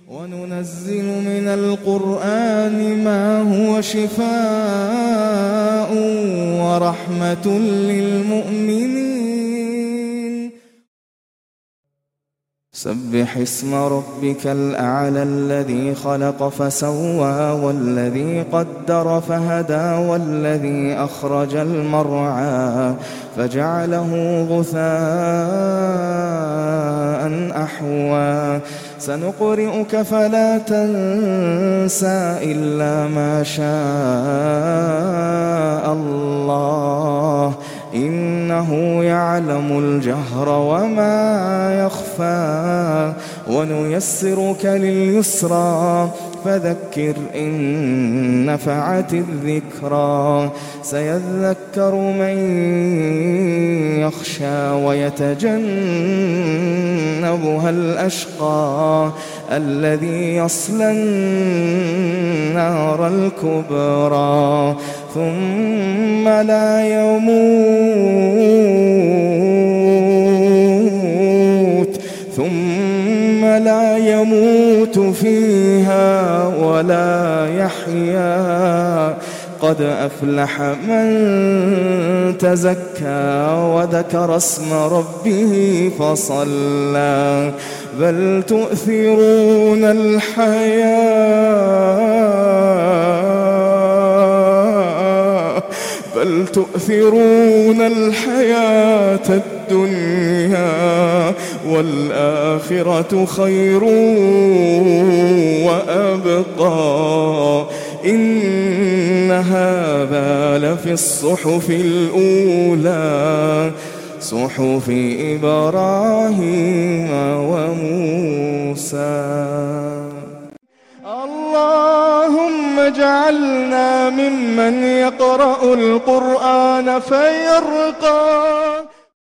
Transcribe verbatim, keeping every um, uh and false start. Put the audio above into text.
وننزل من القرآن ما هو شفاء ورحمة للمؤمنين. سبح اسم ربك الأعلى الذي خلق فسوى والذي قدر فهدى والذي أخرج المرعى فجعله غثاء أحوى سنقرئك فلا تنسى إلا ما شاء الله إنه يعلم الجهر وما يخفى ونيسرك لليسرى فذكر إن نفعت الذكرى سيذكر من يخشى ويتجنبها الأشقى الذي يصلى النار الكبرى ثم لا يموت ثم لا يموت فيها ولا يحيا قد أفلح من تزكى وذكر اسم ربه فصلى بل تؤثرون الحياة بل تؤثرون الحياة الدنيا والآخرة خير وأبقى إن هذا لفي الصحف الأولى صحف إبراهيم وموسى. اللهم اجعلنا ممن يقرأ القرآن فيرقى